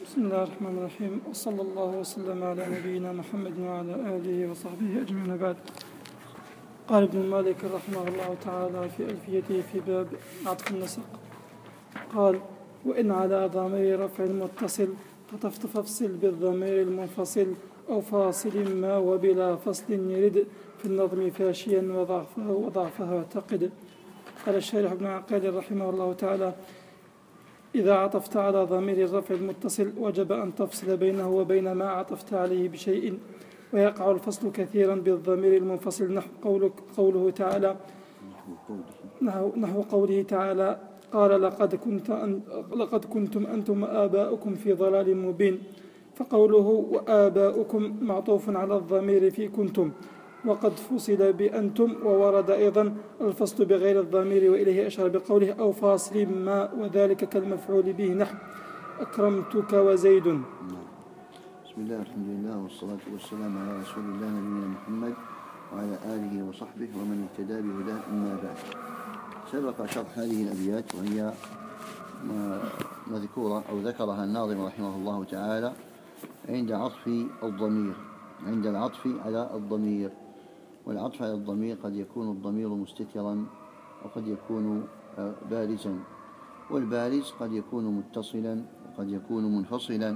بسم الله الرحمن الرحيم، وصلى الله وسلم على نبينا محمد وعلى آله وصحبه أجمعين. بعد. قال ابن مالك رحمه الله تعالى في ألفيته في باب عطف النسق، قال: وإن على ضمير رفع متصل فافصل بالضمير المنفصل أو فاصل ما وبلا فصل يرد في النظم فاشيا وضعفها اعتقد. قال الشارح ابن عقيل رحمه الله تعالى: إذا عطفت على ضمير الرفع المتصل وجب أن تفصل بينه وبين ما عطفت عليه بشيء، ويقع الفصل كثيرا بالضمير المنفصل نحو قوله تعالى نحو قوله تعالى: قال لقد كنتم أنتم وآباؤكم في ضلال مبين، فقوله وآباؤكم معطوف على الضمير في كنتم، وقد فصل بأنتم، وورد أيضا الفصل بغير الضمير، وإليه أشار بقوله أو فاصل ما، وذلك كالمفعول به نحو أكرمتك وزيد. بسم الله الحمد لله والصلاة والسلام على رسول الله نبينا محمد وعلى آله وصحبه ومن اهتدى بهداه، أما بعد. سبق شرح هذه الأبيات وهي مذكورة أو ذكرها الناظم رحمه الله تعالى عند العطف على الضمير. والعطف على الضمير قد يكون الضمير مستترا وقد يكون بارزا، والبارز قد يكون متصلا وقد يكون منفصلا،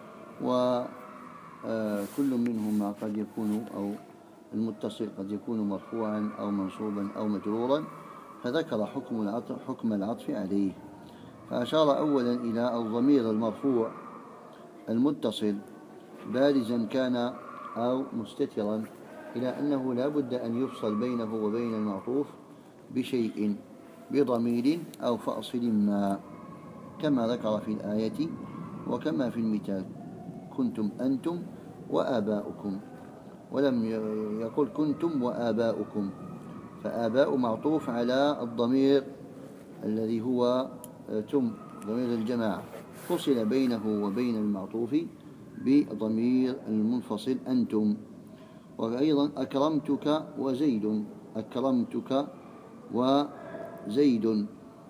وكل منهما قد يكون أو المتصل قد يكون مرفوعا أو منصوبا أو مجرورا، فذكر حكم العطف عليه. فأشار أولا إلى الضمير المرفوع المتصل بارزا كان أو مستترا، إلى أنه لا بد أن يفصل بينه وبين المعطوف بشيء، بضمير أو فاصل ما، كما ذكر في الآية وكما في المثال: كنتم أنتم وآباؤكم، ولم يقل كنتم وآباؤكم، فآباء معطوف على الضمير الذي هو ضمير الجماعة، فصل بينه وبين المعطوف بضمير المنفصل أنتم. وأيضا أكرمتك وزيد، أكرمتك وزيد،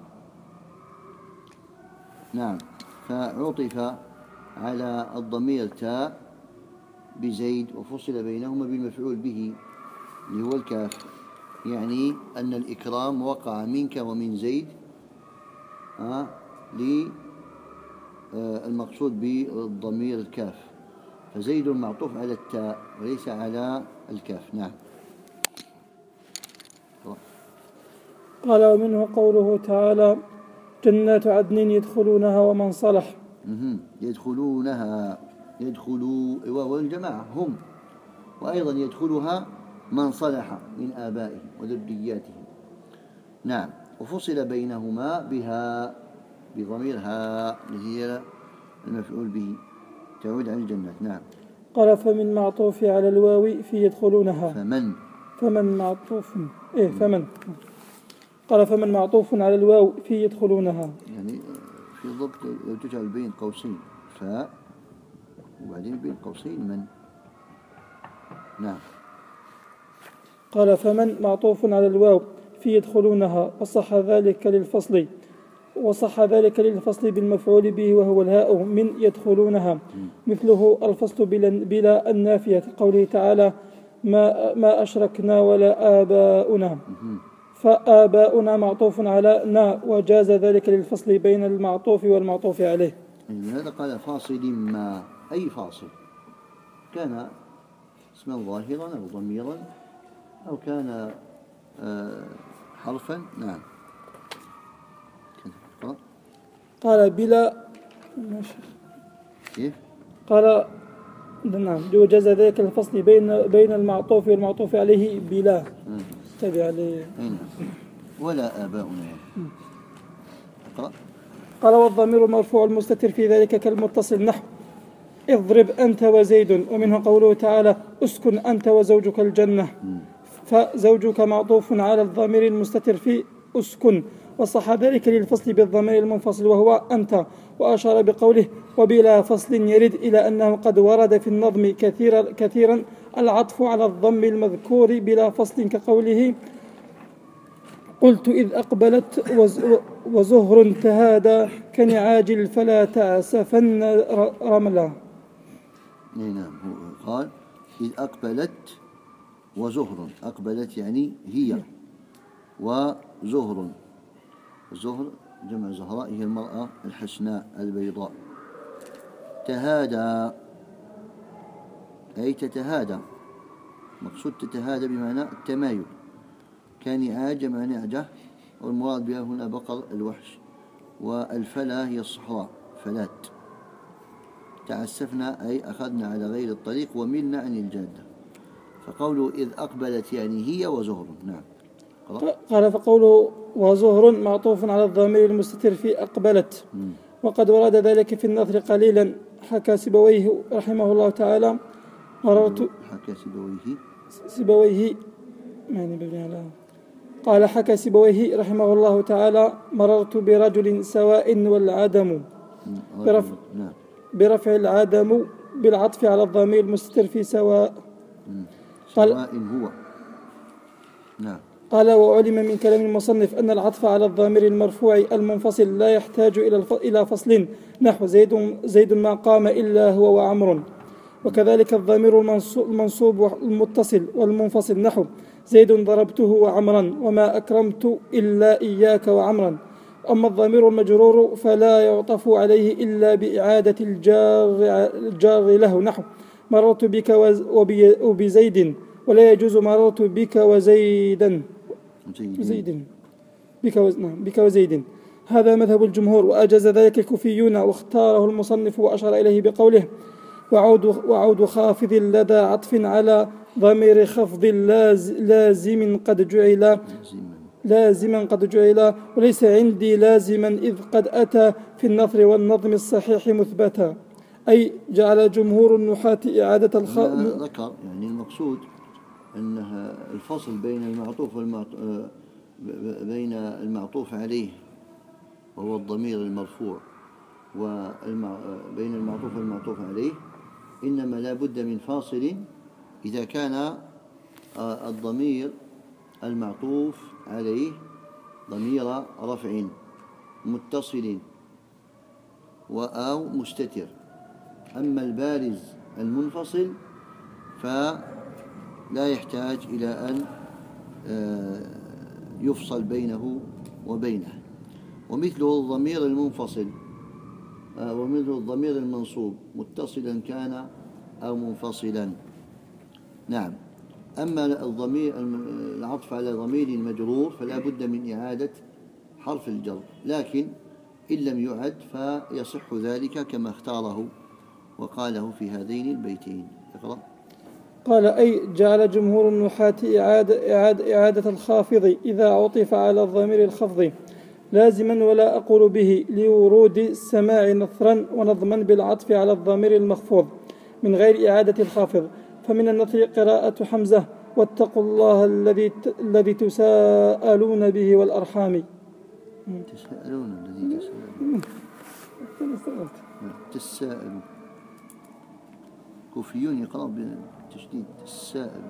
نعم، فعطف على الضمير تاء بزيد وفصل بينهما بالمفعول به اللي هو الكاف، يعني أن الإكرام وقع منك ومن زيد للمقصود بالضمير الكاف، فزيد معطوف على التاء وليس على الكاف. نعم. قال: ومنه قوله تعالى: جنات عدن يدخلونها ومن صلح. يدخلونها، والجماعة هم، وأيضا يدخلها من صلح من آبائهم وذرياتهم. نعم. وفصل بينهما بها بضميرها اللي هي المفعول به، تعود على الجنات. نعم. قال: فمن معطوف على الواو في يدخلونها. فمن معطوف فمن. قال: فمن معطوف على الواو في يدخلونها، يعني في ضبط لو تجعل بين قوسين فاء وبعدين بين قوسين من. نعم. قال: فمن معطوف على الواو في يدخلونها، وصح ذلك للفصل بالمفعول به وهو الهاء من يدخلونها، مثله الفصل بلا النافية قوله تعالى: ما أشركنا ولا آباؤنا، فآباؤنا معطوف على نا، وجاز ذلك للفصل بين المعطوف والمعطوف عليه. هذا قال فاصل ما، أي فاصل كان اسما ظاهرا أو ضميرا أو كان حرفا. نعم. قال: بلا كيف؟ قال: نعم، وجاز ذلك الفصل بين المعطوف والمعطوف عليه بلا تبع عليه. ولا آباؤنا. قال: والضمير المرفوع المستتر في ذلك كالمتصل نحو اضرب أنت وزيد، ومنه قوله تعالى: اسكن أنت وزوجك الجنة، فزوجك معطوف على الضمير المستتر في اسكن، وصح ذلك للفصل بالضمير المنفصل وهو أنت، وأشار بقوله وبلا فصل يرد إلى أنه قد ورد في النظم كثيرا العطف على الضم المذكور بلا فصل، كقوله قلت إذ أقبلت وزهر تهادى كنعاجل فلا تعسفن رملا. نعم، هو قال إذ أقبلت وزهر، أقبلت يعني هي، وزهر، الزهر جمع زهراء هي المرأة الحسناء البيضاء. تهادى أي تتهادى، مقصود تتهادى بمعنى التمايل. كنعاج مع نعجة، والمراد بها هنا بقر الوحش، والفلا هي الصحراء فلات. تعسفنا أي أخذنا على غير الطريق وملنا عن الجادة. فقوله إذ أقبلت يعني هي وزهر. نعم. قال فقوله وزهر معطوف على الضمير المستتر في أقبلت، وقد ورد ذلك في النثر قليلا. حكى سيبويه رحمه الله تعالى حكى سيبويه قال حكى سيبويه رحمه الله تعالى مررت برجل سواء والعدم برفع العدم بالعطف على الضمير المستتر في سواء. سواء هو. نعم. قال وعلم من كلام المصنف أن العطف على الضمير المرفوع المنفصل لا يحتاج إلى فصل، نحو زيد ما قام إلا هو وعمر. وكذلك الضمير المنصوب المتصل والمنفصل، نحو زيد ضربته وعمرا وما أكرمت إلا إياك وعمرا. أما الضمير المجرور فلا يعطف عليه إلا بإعادة الجار له، نحو مررت بك وبزيد، ولا يجوز مررت بك وزيدا بك وزيد. هذا مذهب الجمهور، وأجاز ذلك الكوفيون، واختاره المصنف وأشار إليه بقوله وعود خافض لدى عطف على ضمير خفض لازما قد جعل وليس عندي لازما إذ قد أتى في النثر والنظم الصحيح مثبتا. أي جعل جمهور النحاة إعادة ذكر يعني المقصود أنها الفصل بين المعطوف عليه وهو الضمير المرفوع وبين المعطوف والمعطوف عليه إنما لا بد من فاصل إذا كان الضمير المعطوف عليه ضمير رفع متصل أو مستتر. أما البارز المنفصل فلا يحتاج إلى أن يفصل بينه وبينه. ومثله الضمير المنفصل ومثل الضمير المنصوب متصلا كان أو منفصلا. نعم. أما العطف على ضمير المجرور فلا بد من إعادة حرف الجر، لكن إن لم يعد فيصح ذلك كما اختاره وقاله في هذين البيتين. اقرأ. قال أي جعل جمهور النحاة إعادة الخافض إذا عطف على الضمير الخفض لازما، ولا أقول به لورود السماع نثرا ونظما بالعطف على الضمير المخفوض من غير إعادة الخافض. فمن النثر قراءة حمزة واتقوا الله الذي تساءلون به والأرحام. تساءلوا كوفيون يقرأ بالتشديد تساءل.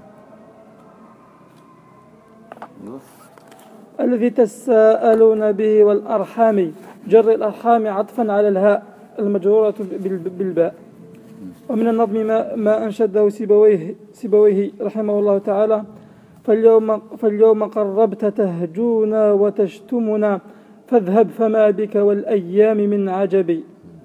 الذي تساءلون به والأرحام، جر الأرحام عطفا على الهاء المجرورة بالباء. ومن النظم ما أنشده سيبويه رحمه الله تعالى فاليوم قربت تهجونا وتشتمنا فاذهب فما بك والأيام من عجبي.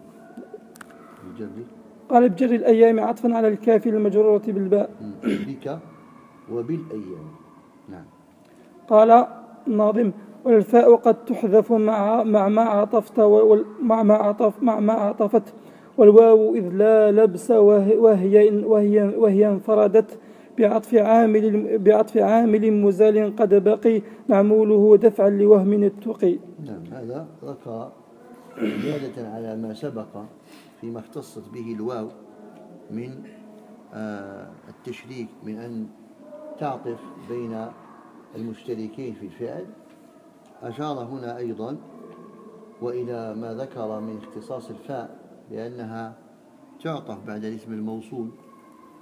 قال بجر الأيام عطفا على الكاف المجرورة بالباء. بك وبالأيام. نعم. قال الناظم والفاء قد تحذف مع ما عطفت مع ما عطفت، والواو إذ لا لبس وهي انفردت بعطف عامل مزال قد بقي معموله دفعا لوهم التقي. نعم. هذا ذكر زيادة على ما سبق فيما اختصت به الواو من التشريك، من أن تعطف بين المشتركين في الفعل. أشار هنا أيضا وإلى ما ذكر من اختصاص الفاء لأنها تعطف بعد الاسم الموصول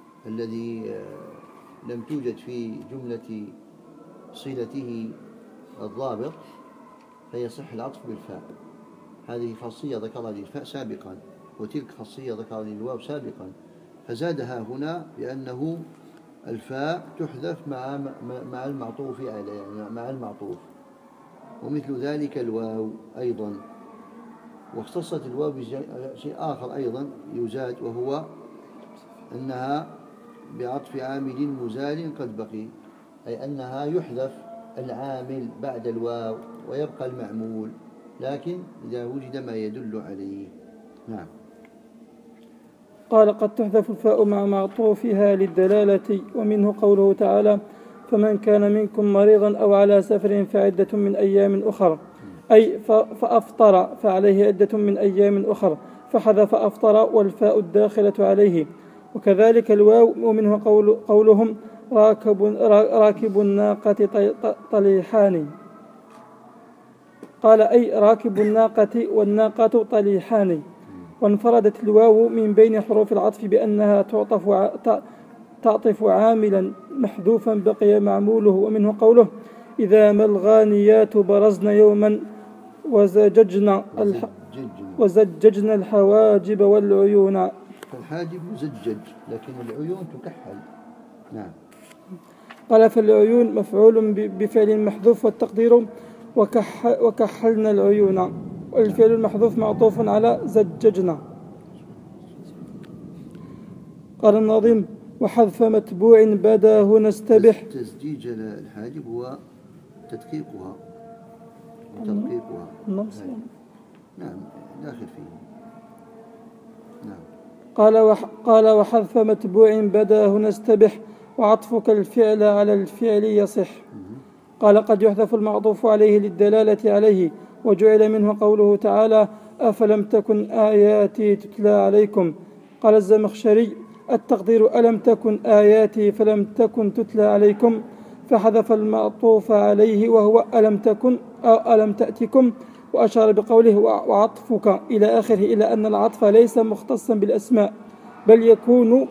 الذي لم توجد في جملة صلته الضابط فيصح العطف بالفاء. هذه خاصية ذكرها للفاء سابقا، وتلك خاصية ذكرها للواو سابقا، فزادها هنا بأنه الفاء تحذف مع المعطوف عليه، يعني مع المعطوف. ومثل ذلك الواو أيضا. واختصت الواو بشيء آخر أيضا يزاد، وهو أنها بعطف عامل مزال قد بقي، أي أنها يحذف العامل بعد الواو ويبقى المعمول، لكن إذا وجد ما يدل عليه. نعم. قال قد تحذف الفاء مع معطوفها للدلالة، ومنه قوله تعالى فمن كان منكم مريضا أو على سفر فعدة من أيام أخر، أي فأفطر فعليه عدة من أيام أخر، فحذف أفطر والفاء الداخلة عليه. وكذلك الواو، ومنه قولهم راكب الناقة طليحان، قال أي راكب الناقة والناقة طليحان. وانفردت الواو من بين حروف العطف بأنها تعطف عاملا محذوفا بقي معموله. ومنه قوله إذا ما الغانيات برزن يوما وزججنا الحواجب والعيون. فالحاجب مزجج لكن العيون تكحل. نعم. قال فالعيون مفعول بفعل محذوف، والتقدير وكحلنا العيون، والفعل المحذوف معطوف على زججنا. قال الناظم وحذف متبوع بدا هنا استبح. تزجيج الحاجب هو تدقيقها نعم داخل فيه. نعم. قال وحذف متبوع بدا هنا استبح، وعطفك الفعل على الفعل يصح. قال قد يحذف المعطوف عليه للدلالة عليه، وجعل منه قوله تعالى أفلم تكن آياتي تتلى عليكم. قال الزمخشري التقدير ألم تكن آياتي فلم تكن تتلى عليكم، فحذف المعطوف عليه وهو ألم تكن أو ألم تأتكم، وأشار بقوله وعطفك إلى آخره إلى أن العطف ليس مختصا بالأسماء بل يكون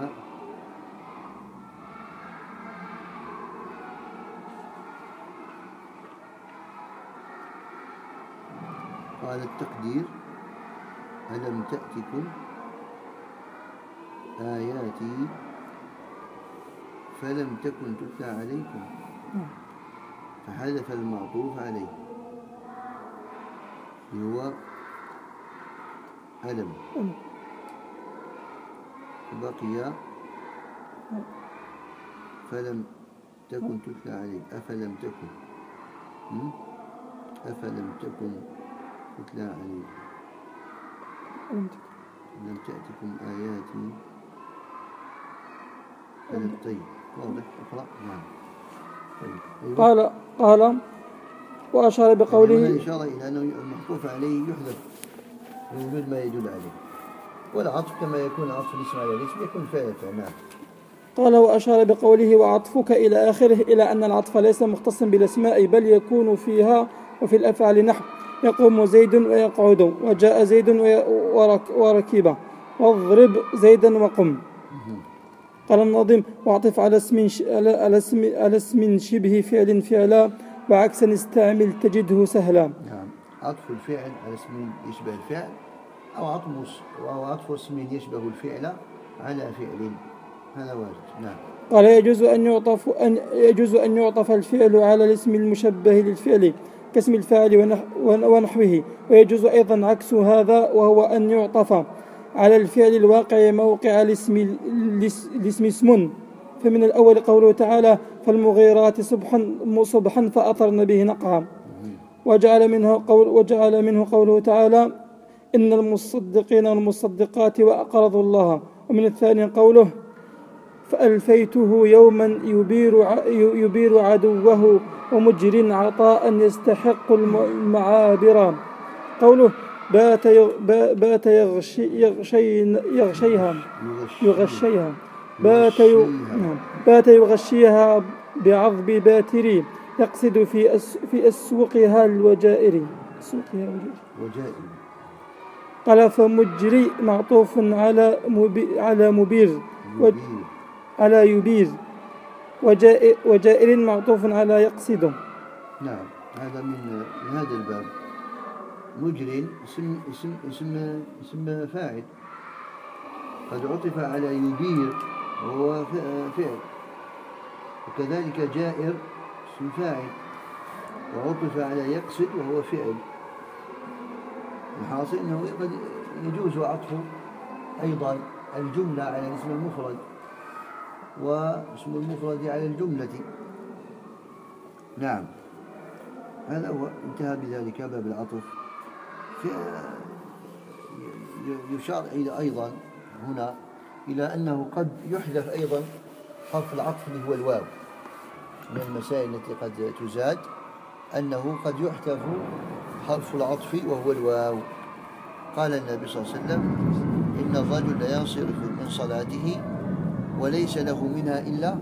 قال التقدير ألم تأتكم آياتي فلم تكن تتلى عليكم، فحذف المعطوف عليه هو ألم، بقي فلم تكن تتلى عليك. أفلم تكن تتلى عليك، لم تأتكم آياتي فلم. طيب واضح. اقرأ. نعم. طيب. أيوة. قال وأشار بقوله يعني إشارة إلى أنه المعطوف عليه يحذف وجود ما يدل عليه، والعطف كما يكون عطف الاسم على الاسم يكون فعل. نعم. قال وأشار بقوله وعطفك إلى آخره إلى أن العطف ليس مختصا بالأسماء بل يكون فيها وفي الأفعال، نحو يقوم زيد ويقعد، وجاء زيد وركب، واضرب زيدا وقم. قال الناظم وعطف على اسم شبه فعل فعلا، وعكسا استعمل تجده سهلا. نعم. عطف الفعل على اسم يشبه الفعل، أو عطف اسم يشبه الفعل على فعل، هذا وارد. نعم. قال يجوز أن يعطف الفعل على الاسم المشبه للفعل كاسم الفاعل ونحوه، ويجوز أيضا عكس هذا، وهو أن يعطف على الفعل الواقع موقع الاسم اسم. فمن الأول قوله تعالى فالمغيرات صبحا فأثرن به نقعا، وجعل منه قوله تعالى إن المصدقين والمصدقات وأقرضوا الله. ومن الثاني قوله فألفيته يوما يبير عدوه ومجر عطاء يستحق المعابر. قوله بات يغشيها بات يغشيها بعضب باتري يقصد في أسوقها الوجائر. قال فمجري معطوف على مبير على يبير، وجائر معطوف على يقصد. نعم. هذا من هذا الباب. مجر اسم فاعل، قد عطف على يدير وهو فعل، وكذلك جائر اسم فاعل وعطف على يقصد وهو فعل. الحاصل أنه قد يجوز عطف أيضا الجملة على الاسم المفرد واسم المفرد على الجملة. نعم. هذا هو، انتهى بذلك باب العطف. يشار أيضا هنا إلى أنه قد يحذف أيضا حرف العطف اللي هو الواو. من المسائل التي قد تزاد أنه قد يحذف حرف العطف وهو الواو. قال النبي صلى الله عليه وسلم: إن الرجل لا ينصرف من صلاته وليس له منها إلا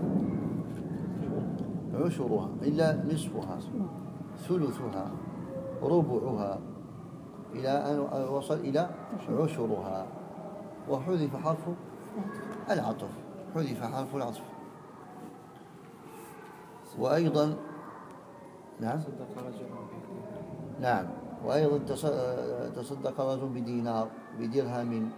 عشرها، إلا نصفها، ثلثها، ربعها، إلى أن وصل إلى عشرها. وحذف حرف العطف، حذف حرف العطف. وأيضا نعم. وأيضا تصدق رجل بدينار، بدرهم،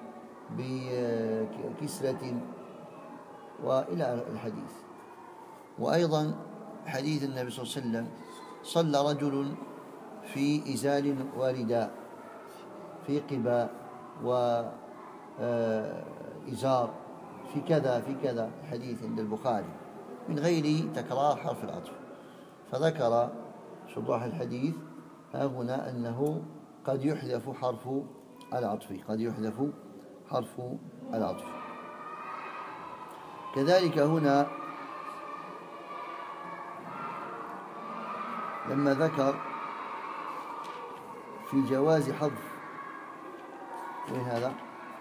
بكسرة، وإلى الحديث. وأيضا حديث النبي صلى الله عليه وسلم: صلى رجل في إزال ورداء، في قباء وإزار، في كذا في كذا، حديث عند البخاري من غير تكرار حرف العطف. فذكر شراح الحديث ها هنا أنه قد يحذف حرف العطف، قد يحذف حرف العطف. كذلك هنا لما ذكر في جواز حذف، وين هذا؟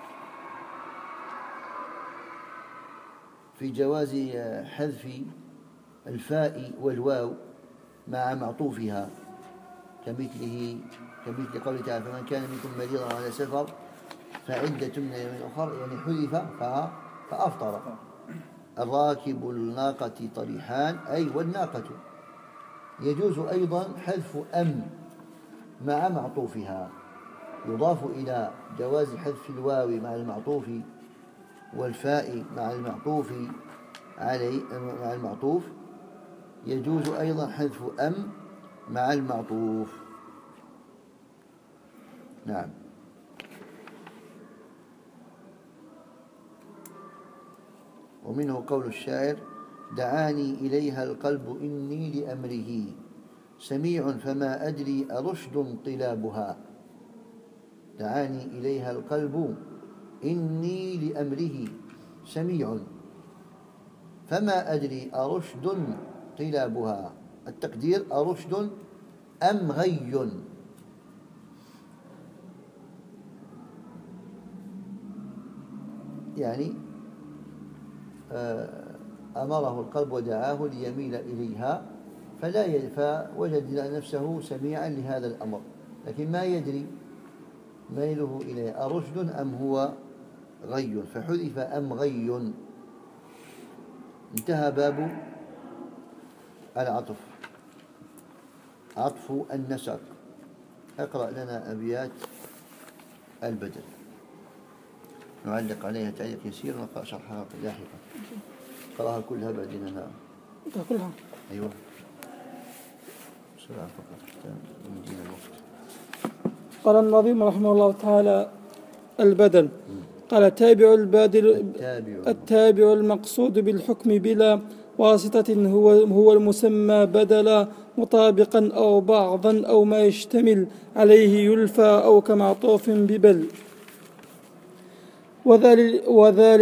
في جواز حذف الفاء والواو مع معطوفها، كمثل قوله تعالى: فمن كان منكم مريضا على سفر فعدة من أيام أخر، يعني حذف فأفطر. الراكب الناقة طريحان، أي والناقة. يجوز أيضا حذف أم مع معطوفها، يضاف إلى جواز حذف الواو مع المعطوف والفاء مع المعطوف عليه، مع المعطوف. يجوز أيضا حذف أم مع المعطوف. نعم. ومنه قول الشاعر: دعاني إليها القلب إني لأمره سميع فما أدري أرشد انقلابها. دعاني إليها القلب إني لأمره سميع فما أدري أرشد انقلابها. التقدير: أرشد أم غي. يعني أمره القلب ودعاه ليميل إليها، فوجد نفسه سميعا لهذا الأمر، لكن ما يدري ميله إليه أرشد أم هو غي، فحذف أم غي. انتهى باب العطف. عطف النسق. اقرأ لنا أبيات البدل، نعلق عليها تعليق يسير ونقرأ شرحها لاحقا. قرأها كلها بعدين. أنا كلها. أيوة بسرعة فقط حتى يمدينا الوقت. قال النظيم رحمه الله تعالى: البدل. قال: التابع المقصود بالحكم بلا واسطة هو المسمى بدلا، مطابقا أو بعضا أو ما يشتمل عليه يلفى أو كمعطوف ببل. وذا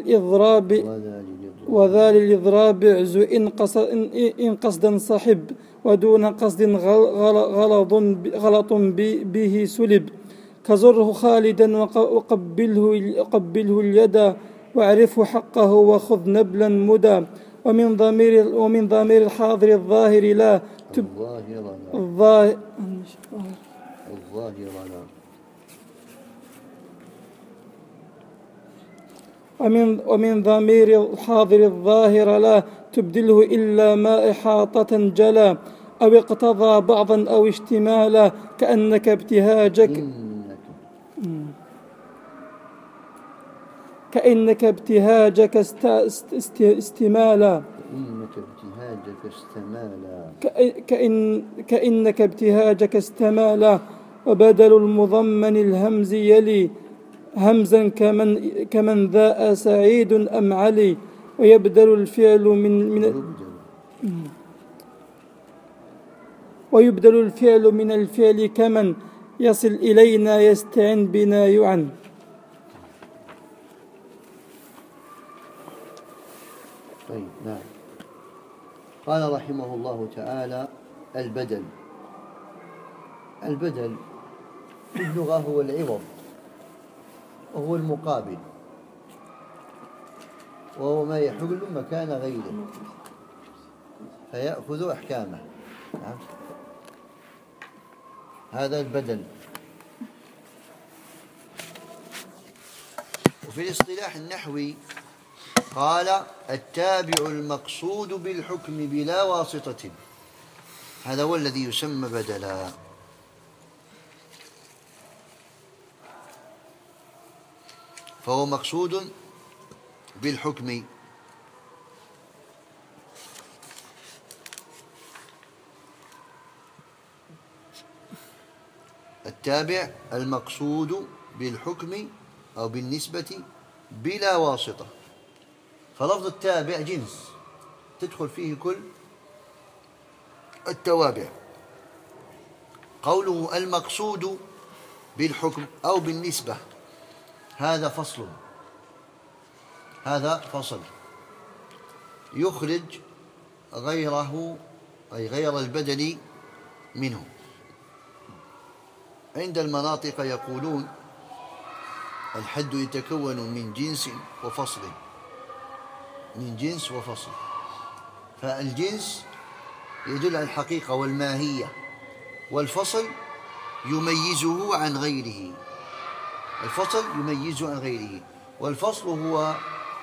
للإضراب اعز إن قصدا صحب، ودون قصد غلط به سلب. كزره خالدا وقبله اليد، واعرفه حقه وخذ نبلا مدى. ومن ضمير الحاضر الظاهر لا ومن ضمير الحاضر الظاهر لا تبدله إلا ما إحاطة جلا، أو اقتضى بعضا أو اشتمالا كأنك ابتهاجك استمالا كأنك ابتهاجك استمالا. وبدل المضمن الهمز يلي همزا كمن ذا سعيد أم علي. ويبدل الفعل من الفعل كمن يصل إلينا يستعن بنا يعن. طيب نعم. قال رحمه الله تعالى: البدل في اللغة هو العوض، وهو المقابل، وهو ما يحل مكان غيره فيأخذ أحكامه. هذا البدل. وفي الاصطلاح النحوي قال: التابع المقصود بالحكم بلا واسطة، هذا هو الذي يسمى بدلا. فهو مقصود بالحكم التابع المقصود بالحكم أو بالنسبة بلا واسطة. فلفظ التابع جنس تدخل فيه كل التوابع. قوله المقصود بالحكم أو بالنسبة هذا فصل يخرج غيره، أي غير البدل منه. عند المناطق يقولون: الحد يتكون من جنس وفصل، من جنس وفصل. فالجنس يدل على الحقيقة والماهية، والفصل يميزه عن غيره. والفصل هو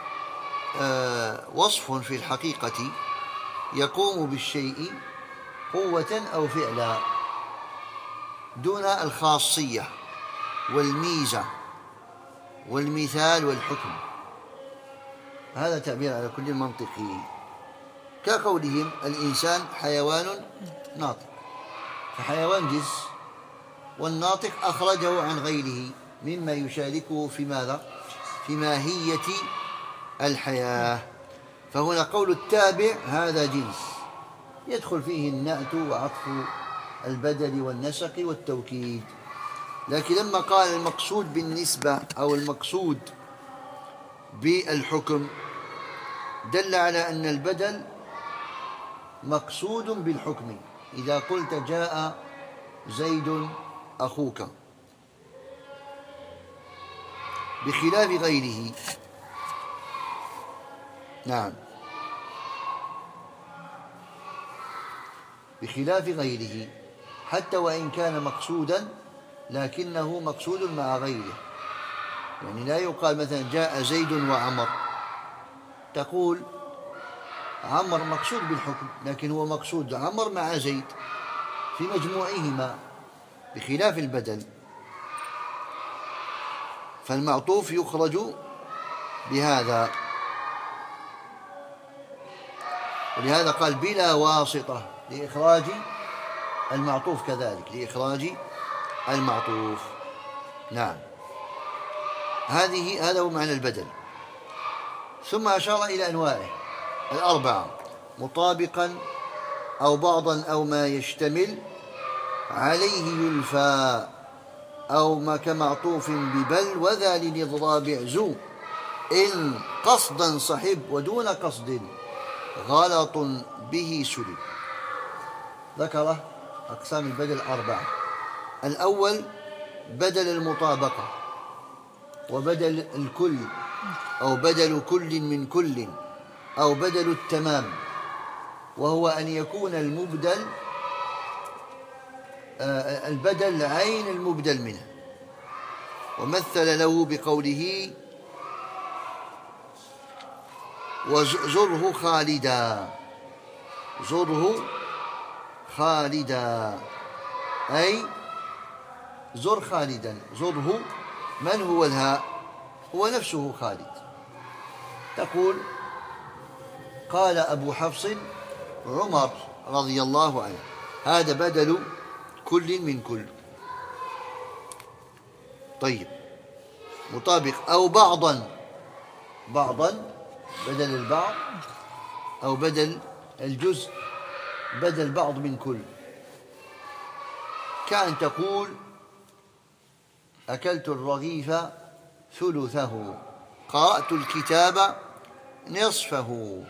وصف في الحقيقة يقوم بالشيء قوة أو فعلا دون الخاصية والميزة والمثال والحكم. هذا تعبير على كل منطقي، كقولهم: الإنسان حيوان ناطق، فحيوان جنس، والناطق أخرجه عن غيره مما يشاركه في ماذا؟ في ماهية الحياة. فهنا قول التابع هذا جنس يدخل فيه النعت وعطف البدل والنسق والتوكيد. لكن لما قال المقصود بالنسبة أو المقصود بالحكم دل على أن البدل مقصود بالحكم. إذا قلت: جاء زيد أخوك، بخلاف غيره. نعم، بخلاف غيره، حتى وإن كان مقصودا لكنه مقصود مع غيره. يعني لا يقال مثلا: جاء زيد وعمر، تقول عمر مقصود بالحكم، لكن هو مقصود عمر مع زيد في مجموعهما، بخلاف البدل. فالمعطوف يخرج بهذا، ولهذا قال: بلا واسطة، لإخراج المعطوف، كذلك لإخراج المعطوف. نعم، هذا هو معنى البدل. ثم أشار إلى أنواعه الأربعة: مطابقا أو بعضا أو ما يشتمل عليه يلفى، أو ما كمعطوف ببل، وذا للإضراب عزو، إن قصدا صحب ودون قصد غلط به سلب. ذكر أقسام البدل أربعة. الأول بدل المطابقة، وبدل الكل، أو بدل كل من كل، أو بدل التمام، وهو أن يكون البدل عين المبدل منه. ومثل له بقوله: وزره خالدا، زره خالدا، أي زر خالدا، زره. من هو الهاء؟ هو نفسه خالد. تقول قال أبو حفص عمر رضي الله عنه، هذا بدل كل من كل. طيب، مطابق. أو بعضا، بعضا بدل البعض، أو بدل الجزء، بدل بعض من كل. كأن تقول أكلت الرغيف ثلثه، قرأت الكتاب نصفه.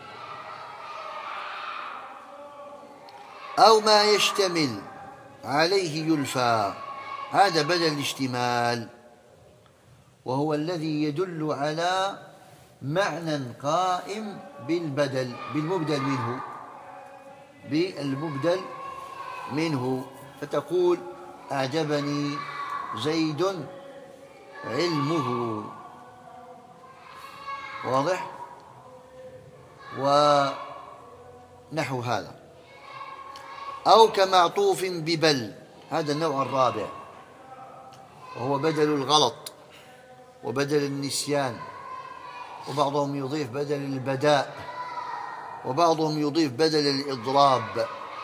أو ما يشتمل عليه يلفى، هذا بدل الاشتمال، وهو الذي يدل على معنى قائم بالمبدل منه. فتقول أعجبني زيد علمه، واضح؟ ونحو هذا. أو كمعطوف ببل، هذا النوع الرابع، وهو بدل الغلط وبدل النسيان، وبعضهم يضيف بدل البداء، وبعضهم يضيف بدل الإضراب،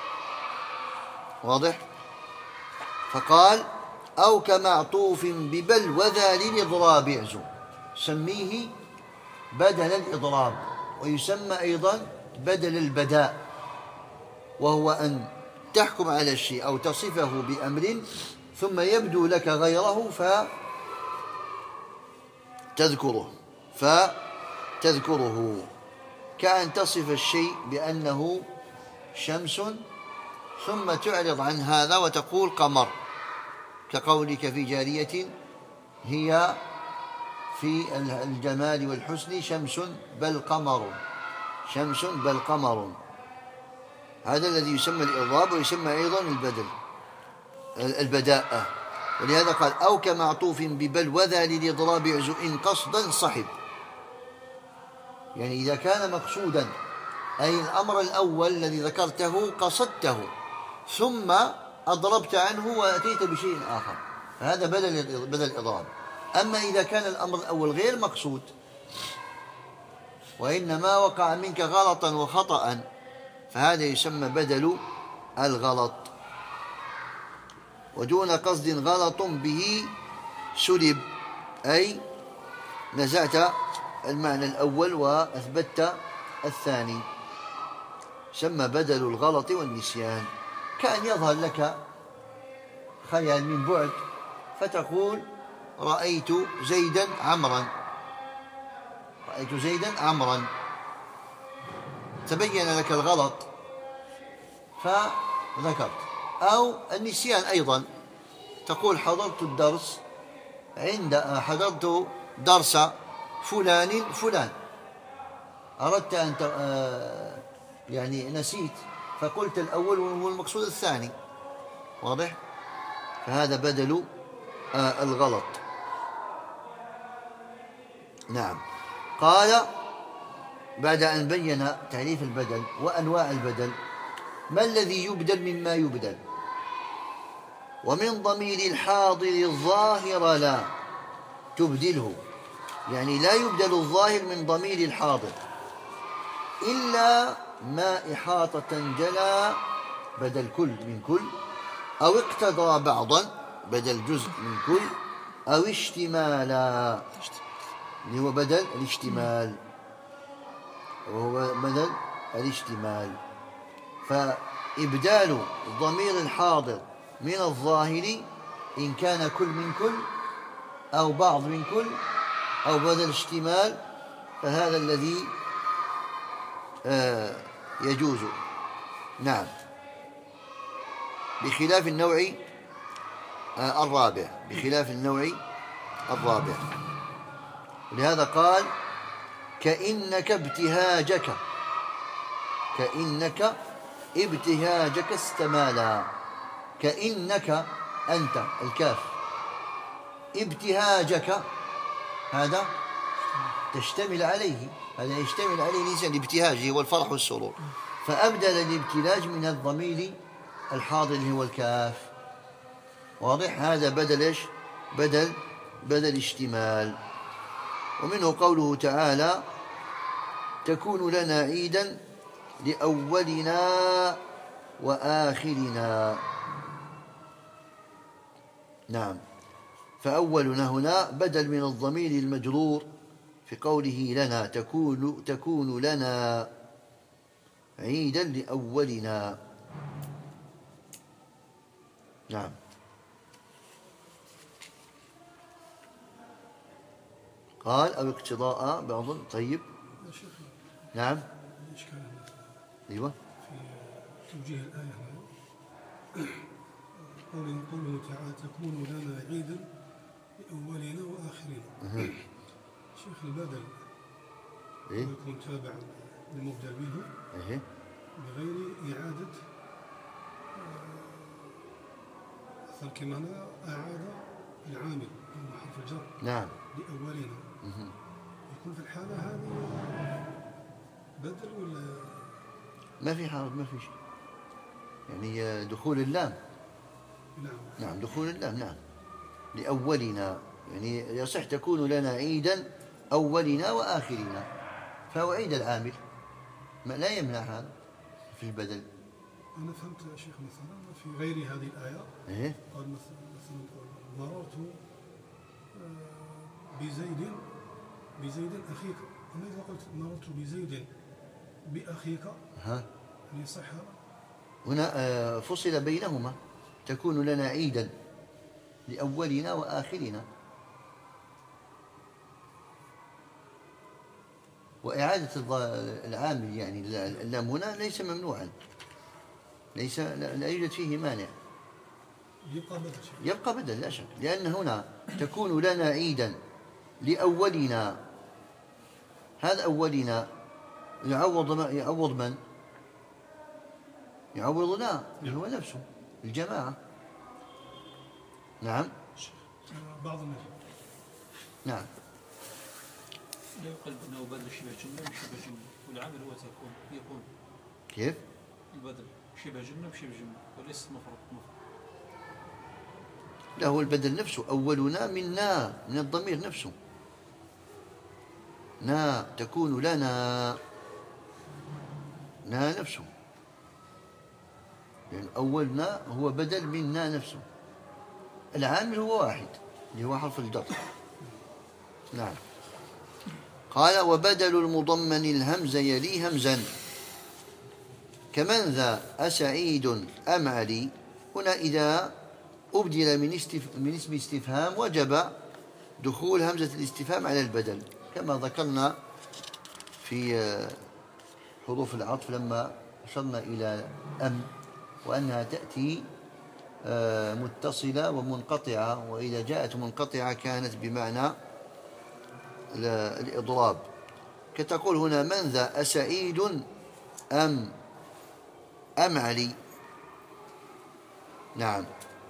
واضح؟ فقال أو كمعطوف ببل وذا للإضراب يعزو، سميه بدل الإضراب، ويسمى أيضا بدل البداء، وهو أن تحكم على الشيء أو تصفه بأمر ثم يبدو لك غيره فتذكره، كأن تصف الشيء بأنه شمس ثم تعرض عن هذا وتقول قمر، كقولك في جارية هي في الجمال والحسن شمس بل قمر. هذا الذي يسمى الإضراب، ويسمى أيضا البداءة. ولهذا قال أو كمعطوف ببل وذا للإضراب يعزو إن قصدا صحب، يعني إذا كان مقصودا، أي الأمر الأول الذي ذكرته قصدته ثم أضربت عنه وأتيت بشيء آخر، فهذا بدل الإضراب. أما إذا كان الأمر الأول غير مقصود وإنما وقع منك غلطا وخطأ، فهذا يسمى بدل الغلط. ودون قصد غلط به سلب، أي نزعت المعنى الأول وأثبتت الثاني، سمى بدل الغلط والنسيان. كأن يظهر لك خيال من بعد فتقول رأيت زيدا عمرا، تبين لك الغلط فذكرت. أو النسيان أيضا، تقول حضرت درس فلان، أردت أن يعني نسيت فقلت الأول وهو المقصود الثاني، واضح؟ فهذا بدل الغلط. نعم. قال بعد أن بين تعريف البدل وأنواع البدل: ما الذي يبدل مما يبدل؟ ومن ضمير الحاضر الظاهر لا تبدله، يعني لا يبدل الظاهر من ضمير الحاضر إلا ما إحاطة جلى بدل كل من كل، أو اقتضى بعضا بدل جزء من كل، أو اشتمالا اللي هو بدل الاشتمال، فإبدال ضمير الحاضر من الظاهر إن كان كل من كل أو بعض من كل أو بدل اشتمال، فهذا الذي يجوز. نعم، بخلاف النوع الرابع. لهذا قال كأنك ابتهاجك استمالا. كأنك أنت الكاف، ابتهاجك هذا تشتمل عليه، هذا يشتمل عليه الإنسان، الابتهاج هو الفرح والسرور، فأبدل الابتلاج من الضمير الحاضر اللي هو الكاف. واضح؟ هذا بدل إيش؟ بدل اشتمال. ومنه قوله تعالى تكون لنا عيدا لأولنا وآخرنا. نعم، فأولنا هنا بدل من الضمير المجرور في قوله لنا تكون لنا عيدا لأولنا. نعم. قال أو اقتضاء بعض. طيب. نعم. أيوة. في توجيه الآية قوله تعالى تكون لنا عيدا لأولنا وآخرنا. شيخ البدل يكون تابعا للمبدل منه بغير إعادة أثر كما أعاد العامل من حرف الجر. نعم. لأولنا. يكون في الحالة هذه بدل ولا ما في حرف؟ ما في شيء، يعني دخول اللام. نعم دخول اللام. نعم لأولنا، يعني يصح تكون لنا عيدا أولنا وآخرنا، فهو عيد العامل، ما لا يمنع هذا في البدل. أنا فهمت يا شيخ مثلا في غير هذه الآية قال مثلا مررت بزيد أخيك. أما إذا قلت مررت بزيد بأخيك يصح هنا فصل بينهما، تكون لنا عيدا لأولنا وآخرنا. وإعادة العامل يعني اللام هنا ليس ممنوعا، ليس لا يوجد فيه مانع، يبقى بدل لا شك، لأن هنا تكون لنا عيدا لأولنا. هذا أولنا يعوض من؟ يعوضنا اللي هو نفسه الجماعة. نعم. بعض الناس. نعم. لا يقال أنه بدل شبه جملة وشبه جملة، والعامل هو يكون كيف؟ البدل شبه جملة بشبه جملة وليس مفرد. لا، هو البدل نفسه أولنا من الضمير نفسه. تكون لنا نفسه، يعني أولنا هو بدل من نفسه. العامل هو واحد اللي هو حرف الجر. نعم. قال وبدل المضمن الهمز يلي همزا كمن ذا أسعيد أم علي. هنا إذا أبدل من اسم استفهام وجب دخول همزة الاستفهام على البدل، كما ذكرنا في حروف العطف لما أشرنا إلى أم، وأنها تأتي متصلة ومنقطعة، وإذا جاءت منقطعة كانت بمعنى الإضراب، كتقول هنا من ذا أسعيد أم علي. نعم.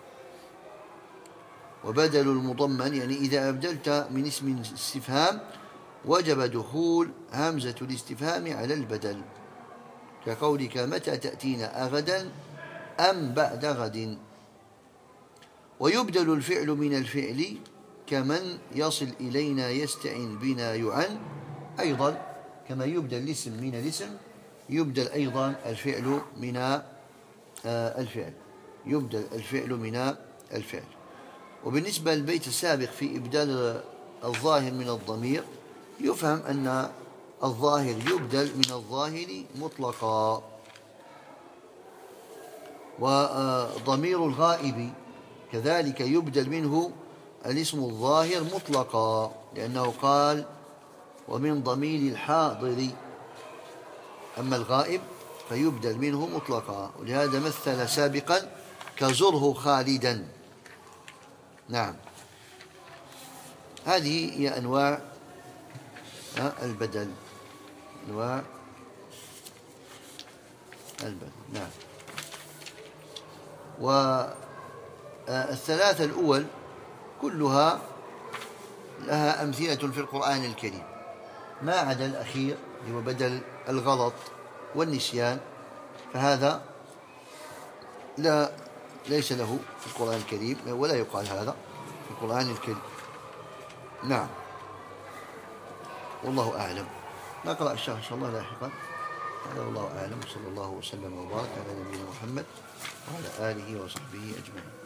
وبدل المضمن يعني إذا أبدلت من اسم استفهام وجب دخول همزة الاستفهام على البدل، كقولك متى تأتينا أغدا أم بعد غد. ويبدل الفعل من الفعل كمن يصل إلينا يستعن بنا يعن. أيضا كما يبدل الاسم من الاسم يبدل أيضا الفعل من الفعل، يبدل الفعل من الفعل. وبالنسبة للبيت السابق في إبدال الظاهر من الضمير، يفهم أن الظاهر يبدل من الظاهر مطلقا. وضمير الغائب كذلك يبدل منه الاسم الظاهر مطلقا، لأنه قال ومن ضمير الحاضر. أما الغائب فيبدل منه مطلقا، ولهذا مثل سابقا كزره خالدا. نعم. هذه هي أنواع البدل، أنواع البدل. نعم. والثلاثة الأول كلها لها أمثلة في القرآن الكريم، ما عدا الأخير اللي هو بدل الغلط والنسيان، فهذا لا ليس له في القرآن الكريم، ولا يقال هذا في القرآن الكريم. نعم، والله أعلم. نقرأ الشرح إن شاء الله لاحقا. هذا والله أعلم، صلى الله وسلم وبارك على نبينا محمد وعلى آله وصحبه أجمعين.